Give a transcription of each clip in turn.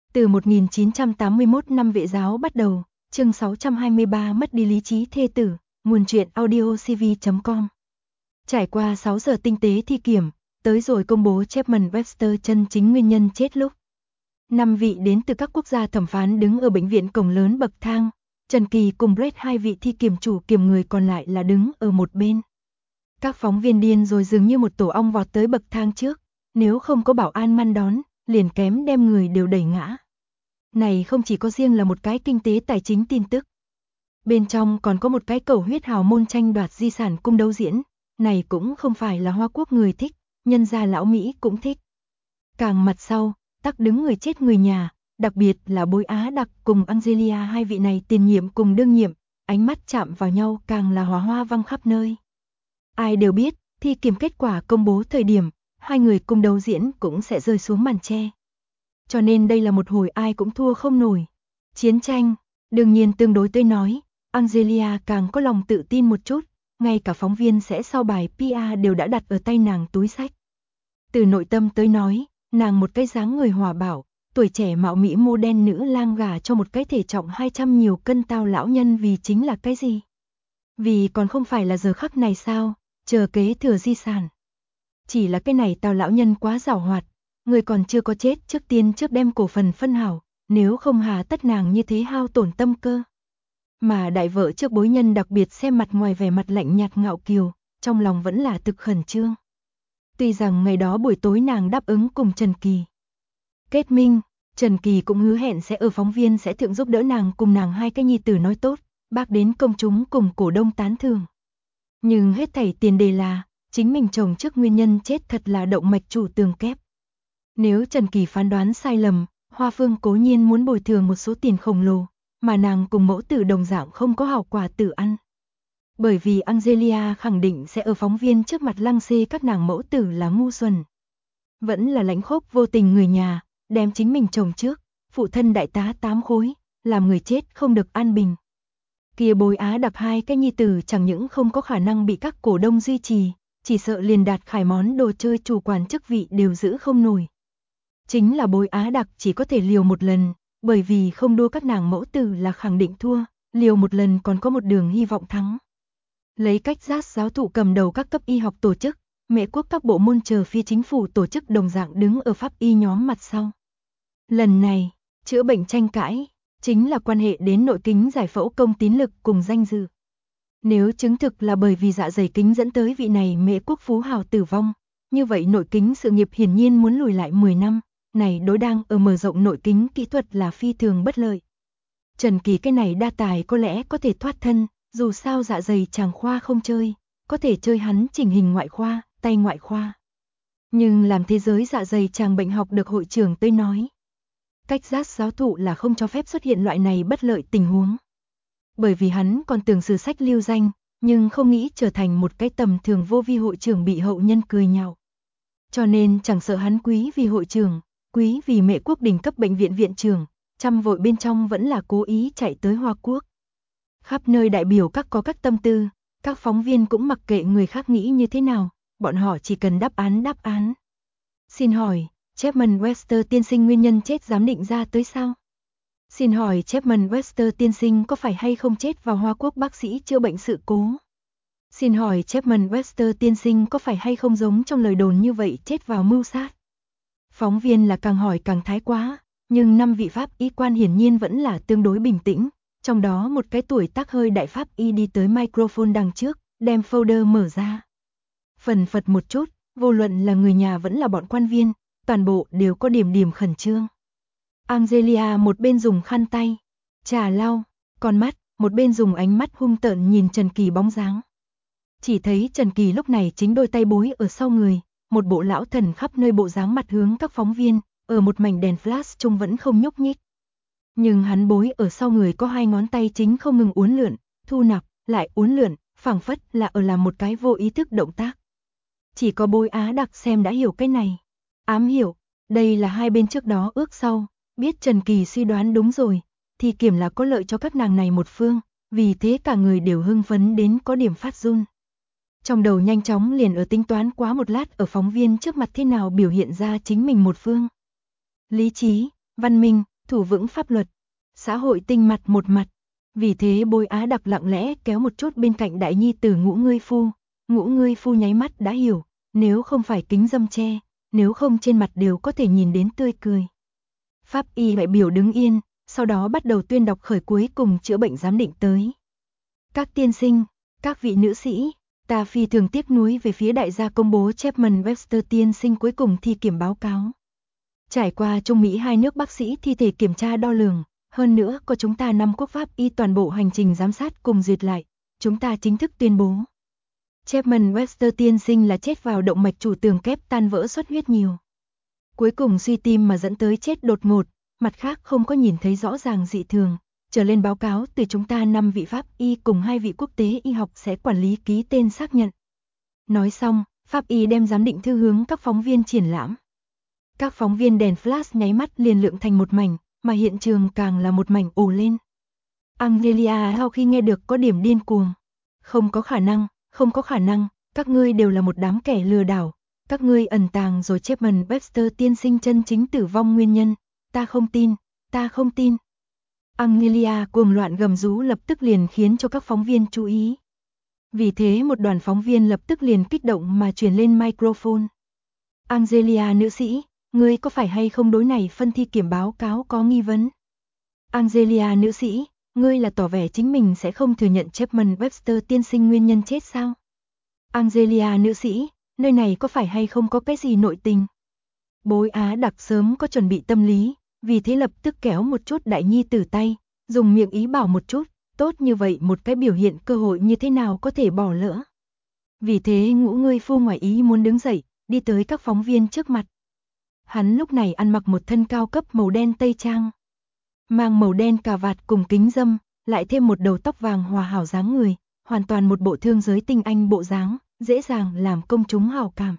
Từ 1981 năm vệ giáo bắt đầu, chương 623 mất đi lý trí thê tử, nguồn truyện audiocv.com. Trải qua 6 giờ tinh tế thi kiểm, tới rồi công bố Chapman Webster chân chính nguyên nhân chết lúc. 5 vị đến từ các quốc gia thẩm phán đứng ở bệnh viện cổng lớn bậc thang, Trần Kỳ cùng Brett, hai vị thi kiểm chủ kiểm người còn lại là đứng ở một bên. Các phóng viên điên rồi dường như một tổ ong vọt tới bậc thang trước, nếu không có bảo an ngăn đón, liền kém đem người đều đẩy ngã. Này không chỉ có riêng là một cái kinh tế tài chính tin tức. Bên trong còn có một cái cầu huyết hào môn tranh đoạt di sản cung đấu diễn, này cũng không phải là Hoa Quốc người thích, nhân gia lão Mỹ cũng thích. Càng mặt sau, tắc đứng người chết người nhà, đặc biệt là Bối Á Đặc cùng Angelia, hai vị này tiền nhiệm cùng đương nhiệm, ánh mắt chạm vào nhau càng là hòa hoa văng khắp nơi. Ai đều biết, thi kiểm kết quả công bố thời điểm, hai người cùng đấu diễn cũng sẽ rơi xuống màn che. Cho nên đây là một hồi ai cũng thua không nổi. Chiến tranh, đương nhiên tương đối tới nói, Angelia càng có lòng tự tin một chút, ngay cả phóng viên sẽ sau bài PR đều đã đặt ở tay nàng túi sách. Từ nội tâm tới nói, nàng một cái dáng người hòa bảo, tuổi trẻ mạo mỹ mô đen nữ lang gả cho một cái thể trọng 200 nhiều cân tao lão nhân vì chính là cái gì? Vì còn không phải là giờ khắc này sao, chờ kế thừa di sản. Chỉ là cái này tao lão nhân quá giàu hoạt, người còn chưa có chết trước tiên trước đem cổ phần phân hảo, nếu không hà tất nàng như thế hao tổn tâm cơ. Mà đại vợ trước bối nhân đặc biệt xem mặt ngoài vẻ mặt lạnh nhạt ngạo kiều, trong lòng vẫn là thực khẩn trương. Tuy rằng ngày đó buổi tối nàng đáp ứng cùng Trần Kỳ kết minh, Trần Kỳ cũng hứa hẹn sẽ ở phóng viên sẽ thượng giúp đỡ nàng cùng nàng hai cái nhi tử nói tốt, bác đến công chúng cùng cổ đông tán thưởng. Nhưng hết thảy tiền đề là, chính mình chồng trước nguyên nhân chết thật là động mạch chủ tường kép. Nếu Trần Kỳ phán đoán sai lầm, Hoa Phương cố nhiên muốn bồi thường một số tiền khổng lồ, mà nàng cùng mẫu tử đồng dạng không có hảo quả tự ăn. Bởi vì Angelia khẳng định sẽ ở phóng viên trước mặt lăng xê các nàng mẫu tử là ngu xuẩn. Vẫn là lãnh khốc vô tình người nhà, đem chính mình chồng trước, phụ thân đại tá 8 khối, làm người chết không được an bình. Kia Bối Á Đặc hai cái nhi tử chẳng những không có khả năng bị các cổ đông duy trì, chỉ sợ liền Đạt Khải món đồ chơi chủ quản chức vị đều giữ không nổi. Chính là Bối Á Đặc chỉ có thể liều một lần, bởi vì không đua các nàng mẫu tử là khẳng định thua, liều một lần còn có một đường hy vọng thắng. Lấy cách giác giáo thụ cầm đầu các cấp y học tổ chức, Mễ quốc các bộ môn chờ phi chính phủ tổ chức đồng dạng đứng ở pháp y nhóm mặt sau. Lần này, chữa bệnh tranh cãi, chính là quan hệ đến nội kính giải phẫu công tín lực cùng danh dự. Nếu chứng thực là bởi vì dạ dày kính dẫn tới vị này Mễ quốc phú hào tử vong, như vậy nội kính sự nghiệp hiển nhiên muốn lùi lại 10 năm, này đối đang ở mở rộng nội kính kỹ thuật là phi thường bất lợi. Trần Kỳ cái này đa tài có lẽ có thể thoát thân, dù sao dạ dày chàng khoa không chơi, có thể chơi hắn chỉnh hình ngoại khoa, tay ngoại khoa. Nhưng làm thế giới dạ dày chàng bệnh học được hội trưởng tới nói, cách giác giáo thụ là không cho phép xuất hiện loại này bất lợi tình huống. Bởi vì hắn còn tưởng sử sách lưu danh, nhưng không nghĩ trở thành một cái tầm thường vô vi hội trưởng bị hậu nhân cười nhạo. Cho nên chẳng sợ hắn quý vì hội trưởng, quý vì Mễ quốc đỉnh cấp bệnh viện viện trưởng, trăm vội bên trong vẫn là cố ý chạy tới Hoa Quốc. Khắp nơi đại biểu các có các tâm tư, các phóng viên cũng mặc kệ người khác nghĩ như thế nào, bọn họ chỉ cần đáp án. Xin hỏi, Chapman Webster tiên sinh nguyên nhân chết giám định ra tới sao? Xin hỏi Chapman Webster tiên sinh có phải hay không chết vào Hoa Quốc bác sĩ chữa bệnh sự cố? Xin hỏi Chapman Webster tiên sinh có phải hay không giống trong lời đồn như vậy chết vào mưu sát? Phóng viên là càng hỏi càng thái quá, nhưng 5 vị pháp y quan hiển nhiên vẫn là tương đối bình tĩnh, trong đó một cái tuổi tác hơi đại pháp y đi tới microphone đằng trước, đem folder mở ra. Phần phật một chút, vô luận là người nhà vẫn là bọn quan viên, toàn bộ đều có điểm khẩn trương. Angelia một bên dùng khăn tay trà lau con mắt, một bên dùng ánh mắt hung tợn nhìn Trần Kỳ bóng dáng. Chỉ thấy Trần Kỳ lúc này chính đôi tay bối ở sau người, một bộ lão thần khắp nơi bộ dáng mặt hướng các phóng viên, ở một mảnh đèn flash trông vẫn không nhúc nhích. Nhưng hắn bối ở sau người có hai ngón tay chính không ngừng uốn lượn, thu nạp, lại uốn lượn, phảng phất là ở làm một cái vô ý thức động tác. Chỉ có Bối Á Đặc xem đã hiểu cái này. Ám hiểu, đây là hai bên trước đó ước sau, biết Trần Kỳ suy đoán đúng rồi, thì kiểm là có lợi cho các nàng này một phương, vì thế cả người đều hưng phấn đến có điểm phát run. Trong đầu nhanh chóng liền ở tính toán quá một lát ở phóng viên trước mặt thế nào biểu hiện ra chính mình một phương. Lý trí, văn minh, thủ vững pháp luật, xã hội tinh mặt một mặt. Vì thế Bối Á Đặc lặng lẽ kéo một chút bên cạnh đại nhi tử Ngũ Ngươi Phu. Ngũ Ngươi Phu nháy mắt đã hiểu, nếu không phải kính râm che, nếu không trên mặt đều có thể nhìn đến tươi cười. Pháp y đại biểu đứng yên, sau đó bắt đầu tuyên đọc khởi cuối cùng chữa bệnh giám định tới. Các tiên sinh, các vị nữ sĩ, ta phi thường tiếc nuối về phía đại gia công bố Chapman Webster tiên sinh cuối cùng thi kiểm báo cáo. Trải qua Trung Mỹ hai nước bác sĩ thi thể kiểm tra đo lường, hơn nữa có chúng ta 5 quốc pháp y toàn bộ hành trình giám sát cùng duyệt lại, chúng ta chính thức tuyên bố. Chapman Webster tiên sinh là chết vào động mạch chủ tường kép tan vỡ xuất huyết nhiều. Cuối cùng suy tim mà dẫn tới chết đột ngột, mặt khác không có nhìn thấy rõ ràng dị thường. Trở lên báo cáo từ chúng ta 5 vị pháp y cùng 2 vị quốc tế y học sẽ quản lý ký tên xác nhận. Nói xong, pháp y đem giám định thư hướng các phóng viên triển lãm. Các phóng viên đèn flash nháy mắt liền lượng thành một mảnh, mà hiện trường càng là một mảnh ồ lên. Angelia sau khi nghe được có điểm điên cuồng. Không có khả năng, các ngươi đều là một đám kẻ lừa đảo. Các ngươi ẩn tàng rồi Chapman Webster tiên sinh chân chính tử vong nguyên nhân. Ta không tin. Angelia cuồng loạn gầm rú lập tức liền khiến cho các phóng viên chú ý. Vì thế một đoàn phóng viên lập tức liền kích động mà truyền lên microphone. Angelia nữ sĩ, ngươi có phải hay không đối này phân thi kiểm báo cáo có nghi vấn? Angelia nữ sĩ, ngươi là tỏ vẻ chính mình sẽ không thừa nhận Chapman Webster tiên sinh nguyên nhân chết sao? Angelia nữ sĩ, nơi này có phải hay không có cái gì nội tình? Bối Á Đặc sớm có chuẩn bị tâm lý, vì thế lập tức kéo một chút đại nhi tử tay, dùng miệng ý bảo một chút, tốt như vậy một cái biểu hiện cơ hội như thế nào có thể bỏ lỡ. Vì thế Ngũ Ngươi Phu ngoài ý muốn đứng dậy, đi tới các phóng viên trước mặt. Hắn lúc này ăn mặc một thân cao cấp màu đen tây trang, mang màu đen cà vạt cùng kính râm, lại thêm một đầu tóc vàng hòa hảo dáng người, hoàn toàn một bộ thương giới tinh anh bộ dáng, dễ dàng làm công chúng hảo cảm.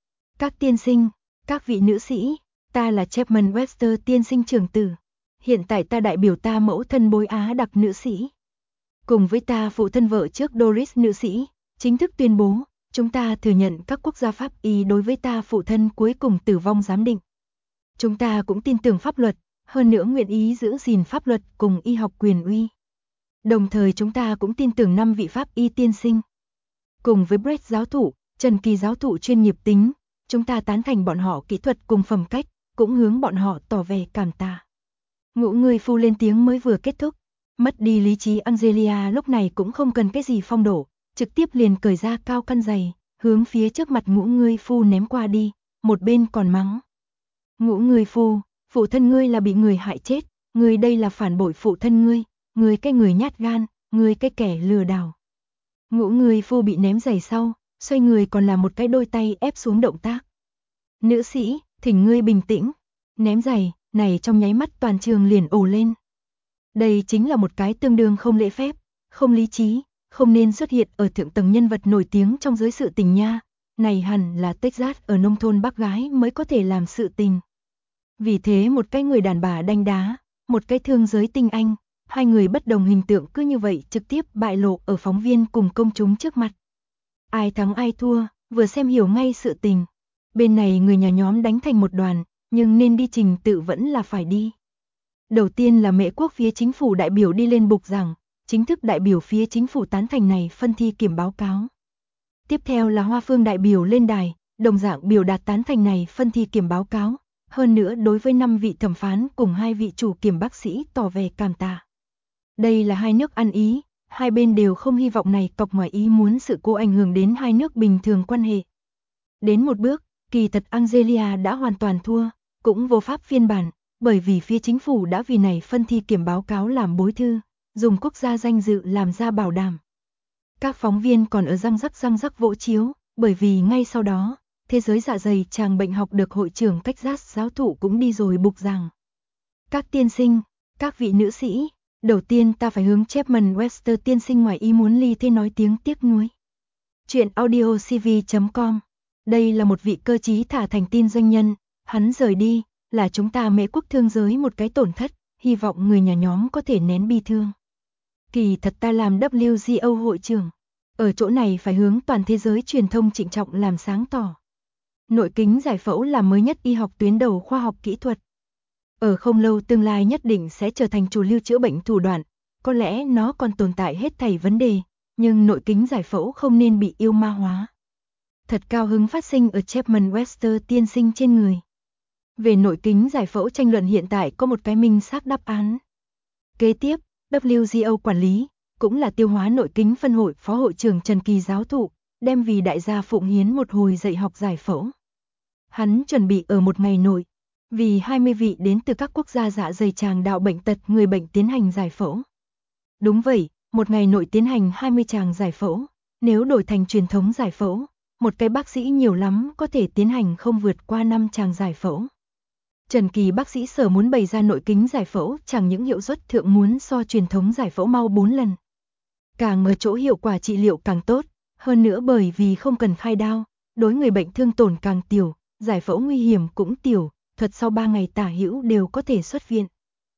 Các tiên sinh, các vị nữ sĩ, ta là Chapman Webster tiên sinh trưởng tử. Hiện tại ta đại biểu ta mẫu thân Bối Á Đặc nữ sĩ. Cùng với ta phụ thân vợ trước Doris nữ sĩ, chính thức tuyên bố, chúng ta thừa nhận các quốc gia pháp y đối với ta phụ thân cuối cùng tử vong giám định. Chúng ta cũng tin tưởng pháp luật, hơn nữa nguyện ý giữ gìn pháp luật cùng y học quyền uy. Đồng thời chúng ta cũng tin tưởng 5 vị pháp y tiên sinh. Cùng với Brett giáo thụ, Trần Kỳ giáo thụ chuyên nghiệp tính, chúng ta tán thành bọn họ kỹ thuật cùng phẩm cách, cũng hướng bọn họ tỏ vẻ cảm tạ. Ngũ Ngươi Phu lên tiếng mới vừa kết thúc, mất đi lý trí Angelia lúc này cũng không cần cái gì phong độ, trực tiếp liền cởi ra cao căn giày, hướng phía trước mặt Ngũ Ngươi Phu ném qua đi, một bên còn mắng. Ngũ Ngươi Phu, phụ thân ngươi là bị người hại chết, ngươi đây là phản bội phụ thân ngươi cái người nhát gan, ngươi cái kẻ lừa đảo. Ngũ Ngươi Phu bị ném giày sau, xoay người còn là một cái đôi tay ép xuống động tác. Nữ sĩ, thỉnh ngươi bình tĩnh, ném giày, này trong nháy mắt toàn trường liền ồ lên. Đây chính là một cái tương đương không lễ phép, không lý trí, không nên xuất hiện ở thượng tầng nhân vật nổi tiếng trong giới sự tình nha. Này hẳn là Texas ở nông thôn bác gái mới có thể làm sự tình. Vì thế một cái người đàn bà đanh đá, một cái thương giới tinh anh, hai người bất đồng hình tượng cứ như vậy trực tiếp bại lộ ở phóng viên cùng công chúng trước mặt. Ai thắng ai thua, vừa xem hiểu ngay sự tình. Bên này người nhà nhóm đánh thành một đoàn, nhưng nên đi trình tự vẫn là phải đi. Đầu tiên là Mễ quốc phía chính phủ đại biểu đi lên bục giảng, chính thức đại biểu phía chính phủ tán thành này phân thi kiểm báo cáo. Tiếp theo là Hoa Phương đại biểu lên đài, đồng dạng biểu đạt tán thành này phân thi kiểm báo cáo, hơn nữa đối với 5 vị thẩm phán cùng 2 vị chủ kiểm bác sĩ tỏ vẻ cảm tạ. Đây là hai nước ăn ý, hai bên đều không hy vọng này cọc ngoài ý muốn sự cố ảnh hưởng đến hai nước bình thường quan hệ. Đến một bước, kỳ thật Angelia đã hoàn toàn thua, cũng vô pháp phiên bản, bởi vì phía chính phủ đã vì này phân thi kiểm báo cáo làm bối thư, dùng quốc gia danh dự làm ra bảo đảm. Các phóng viên còn ở răng rắc vỗ chiếu, bởi vì ngay sau đó, thế giới dạ dày chàng bệnh học được hội trưởng Texas giáo thụ cũng đi rồi bục giảng. Các tiên sinh, các vị nữ sĩ, đầu tiên ta phải hướng Chapman Webster tiên sinh ngoài ý muốn ly thê nói tiếng tiếc nuối. Chuyện audiocv.com. Đây là một vị cơ trí thả thành tin doanh nhân, hắn rời đi, là chúng ta Mễ quốc thương giới một cái tổn thất, hy vọng người nhà nhóm có thể nén bi thương. Kỳ thật ta làm WGO hội trưởng, ở chỗ này phải hướng toàn thế giới truyền thông trịnh trọng làm sáng tỏ. Nội kính giải phẫu là mới nhất y học tuyến đầu khoa học kỹ thuật. Ở không lâu tương lai nhất định sẽ trở thành chủ lưu chữa bệnh thủ đoạn, có lẽ nó còn tồn tại hết thảy vấn đề, nhưng nội kính giải phẫu không nên bị yêu ma hóa. Thật cao hứng phát sinh ở Chapman Webster tiên sinh trên người. Về nội kính giải phẫu tranh luận hiện tại có một cái minh xác đáp án. Kế tiếp, WGO quản lý, cũng là tiêu hóa nội kính phân hội phó hội trưởng Trần Kỳ giáo thụ, đem vì đại gia phụng hiến một hồi dạy học giải phẫu. Hắn chuẩn bị ở một ngày nội, vì 20 vị đến từ các quốc gia dạ dày tràng đạo bệnh tật người bệnh tiến hành giải phẫu. Đúng vậy, một ngày nội tiến hành 20 tràng giải phẫu, nếu đổi thành truyền thống giải phẫu, một cái bác sĩ nhiều lắm có thể tiến hành không vượt qua 5 tràng giải phẫu. Trần Kỳ bác sĩ sở muốn bày ra nội kính giải phẫu chẳng những hiệu suất thượng muốn so truyền thống giải phẫu mau 4 lần. Càng ở chỗ hiệu quả trị liệu càng tốt, hơn nữa bởi vì không cần khai đao, đối người bệnh thương tổn càng tiểu, giải phẫu nguy hiểm cũng tiểu, thuật sau 3 ngày tả hữu đều có thể xuất viện.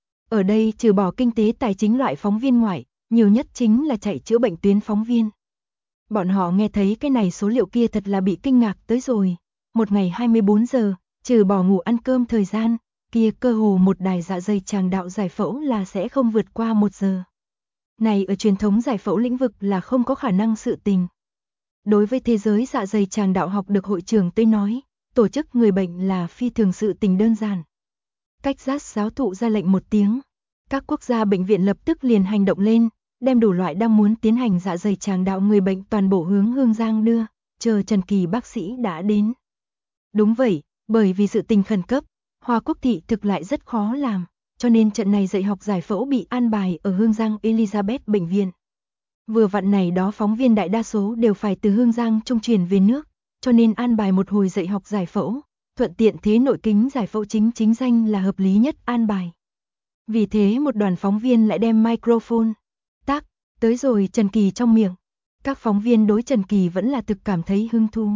Ở đây trừ bỏ kinh tế tài chính loại phóng viên ngoại, nhiều nhất chính là chạy chữa bệnh tuyến phóng viên. Bọn họ nghe thấy cái này số liệu kia thật là bị kinh ngạc tới rồi. Một ngày 24 giờ, trừ bỏ ngủ ăn cơm thời gian, kia cơ hồ một đài dạ dày tràng đạo giải phẫu là sẽ không vượt qua 1 giờ. Này ở truyền thống giải phẫu lĩnh vực là không có khả năng sự tình. Đối với thế giới dạ dày tràng đạo học được hội trưởng tới nói, tổ chức người bệnh là phi thường sự tình đơn giản. Cách giác giáo thụ ra lệnh một tiếng, các quốc gia bệnh viện lập tức liền hành động lên, đem đủ loại đang muốn tiến hành dạ dày tràng đạo người bệnh toàn bộ hướng Hương Giang đưa, chờ Trần Kỳ bác sĩ đã đến. Đúng vậy, bởi vì sự tình khẩn cấp, Hoa Quốc thị thực lại rất khó làm, cho nên trận này dạy học giải phẫu bị an bài ở Hương Giang Elizabeth bệnh viện. Vừa vặn này đó phóng viên đại đa số đều phải từ Hương Giang trung chuyển về nước, cho nên an bài một hồi dạy học giải phẫu, thuận tiện thế nội kính giải phẫu chính danh là hợp lý nhất an bài. Vì thế một đoàn phóng viên lại đem microphone, tác, tới rồi Trần Kỳ trong miệng. Các phóng viên đối Trần Kỳ vẫn là thực cảm thấy hứng thú.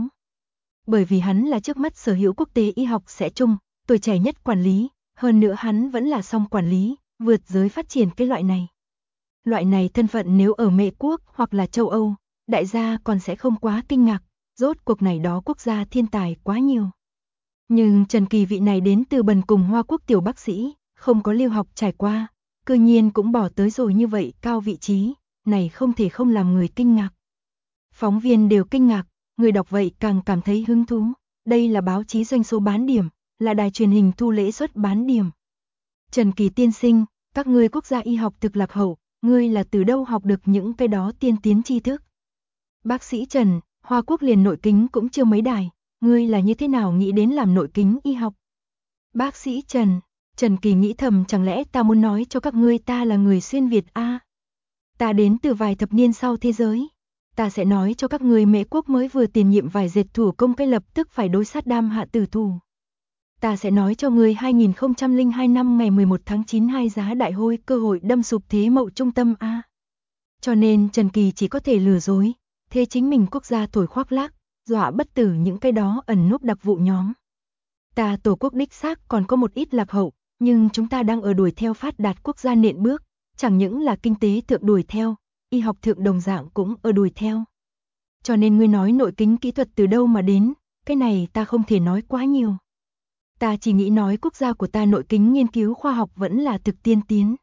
Bởi vì hắn là trước mắt sở hữu quốc tế y học sẽ chung, tuổi trẻ nhất quản lý, hơn nữa hắn vẫn là song quản lý, vượt giới phát triển cái loại này. Loại này thân phận nếu ở Mỹ Quốc hoặc là châu Âu, đại gia còn sẽ không quá kinh ngạc, rốt cuộc này đó quốc gia thiên tài quá nhiều. Nhưng Trần Kỳ vị này đến từ bần cùng Hoa Quốc tiểu bác sĩ, không có lưu học trải qua, cư nhiên cũng bỏ tới rồi như vậy cao vị trí, này không thể không làm người kinh ngạc. Phóng viên đều kinh ngạc, người đọc vậy càng cảm thấy hứng thú, đây là báo chí doanh số bán điểm, là đài truyền hình thu lễ suất bán điểm. Trần Kỳ tiên sinh, các ngươi quốc gia y học thực lạc hậu, ngươi là từ đâu học được những cái đó tiên tiến tri thức? Bác sĩ Trần, Hoa Quốc liền nội kính cũng chưa mấy đài, ngươi là như thế nào nghĩ đến làm nội kính y học? Bác sĩ Trần, Trần Kỳ nghĩ thầm chẳng lẽ ta muốn nói cho các ngươi ta là người xuyên Việt a? Ta đến từ vài thập niên sau thế giới. Ta sẽ nói cho các ngươi Mễ Quốc mới vừa tiền nhiệm vài dệt thủ công cái lập tức phải đối sát đam hạ tử thủ. Ta sẽ nói cho ngươi 2002 năm ngày 11 tháng 9 hai giá đại hôi cơ hội đâm sụp thế mậu trung tâm a. Cho nên Trần Kỳ chỉ có thể lừa dối, thế chính mình quốc gia thổi khoác lác, dọa bất tử những cái đó ẩn núp đặc vụ nhóm. Ta tổ quốc đích xác còn có một ít lạc hậu, nhưng chúng ta đang ở đuổi theo phát đạt quốc gia nện bước, chẳng những là kinh tế thượng đuổi theo, y học thượng đồng dạng cũng ở đuổi theo. Cho nên ngươi nói nội kính kỹ thuật từ đâu mà đến, cái này ta không thể nói quá nhiều. Ta chỉ nghĩ nói quốc gia của ta nội kính nghiên cứu khoa học vẫn là thực tiên tiến.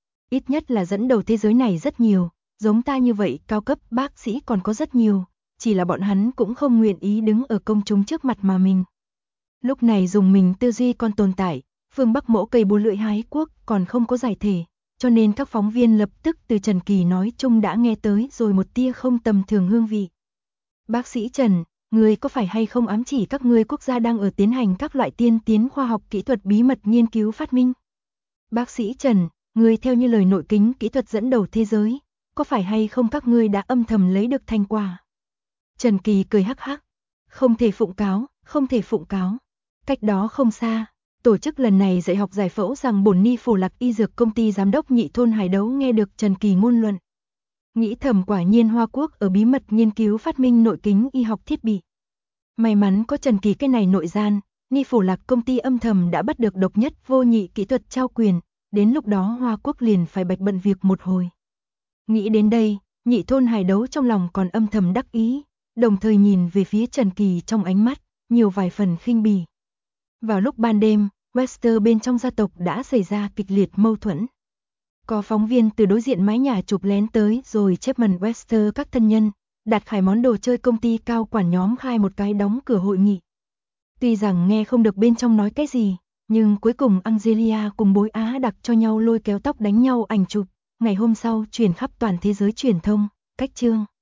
Ít nhất là dẫn đầu thế giới này rất nhiều, giống ta như vậy cao cấp bác sĩ còn có rất nhiều, chỉ là bọn hắn cũng không nguyện ý đứng ở công chúng trước mặt mà mình. Lúc này dùng mình tư duy còn tồn tại, phương Bắc mẫu cây bốn lưỡi hái quốc còn không có giải thể, cho nên các phóng viên lập tức từ Trần Kỳ nói chung đã nghe tới rồi một tia không tầm thường hương vị. Bác sĩ Trần, người có phải hay không ám chỉ các ngươi quốc gia đang ở tiến hành các loại tiên tiến khoa học kỹ thuật bí mật nghiên cứu phát minh? Bác sĩ Trần, người theo như lời nội kính kỹ thuật dẫn đầu thế giới, có phải hay không các ngươi đã âm thầm lấy được thành quả? Trần Kỳ cười hắc hắc, không thể phụng cáo, không thể phụng cáo. Cách đó không xa, tổ chức lần này dạy học giải phẫu rằng bổn ni phổ lạc y dược công ty giám đốc Nhị Thôn Hải Đấu nghe được Trần Kỳ ngôn luận. Nghĩ thầm quả nhiên Hoa Quốc ở bí mật nghiên cứu phát minh nội kính y học thiết bị. May mắn có Trần Kỳ cái này nội gian, ni phổ lạc công ty âm thầm đã bắt được độc nhất vô nhị kỹ thuật trao quyền, đến lúc đó Hoa Quốc liền phải bạch bận việc một hồi. Nghĩ đến đây, Nhị Thôn Hải Đấu trong lòng còn âm thầm đắc ý, đồng thời nhìn về phía Trần Kỳ trong ánh mắt, nhiều vài phần khinh bỉ. Vào lúc ban đêm, Webster bên trong gia tộc đã xảy ra kịch liệt mâu thuẫn. Có phóng viên từ đối diện mái nhà chụp lén tới rồi Chapman Webster các thân nhân, đặt khải món đồ chơi công ty cao quản nhóm khai một cái đóng cửa hội nghị. Tuy rằng nghe không được bên trong nói cái gì, nhưng cuối cùng Angelia cùng bối Á đặc cho nhau lôi kéo tóc đánh nhau ảnh chụp, ngày hôm sau truyền khắp toàn thế giới truyền thông, cách chương.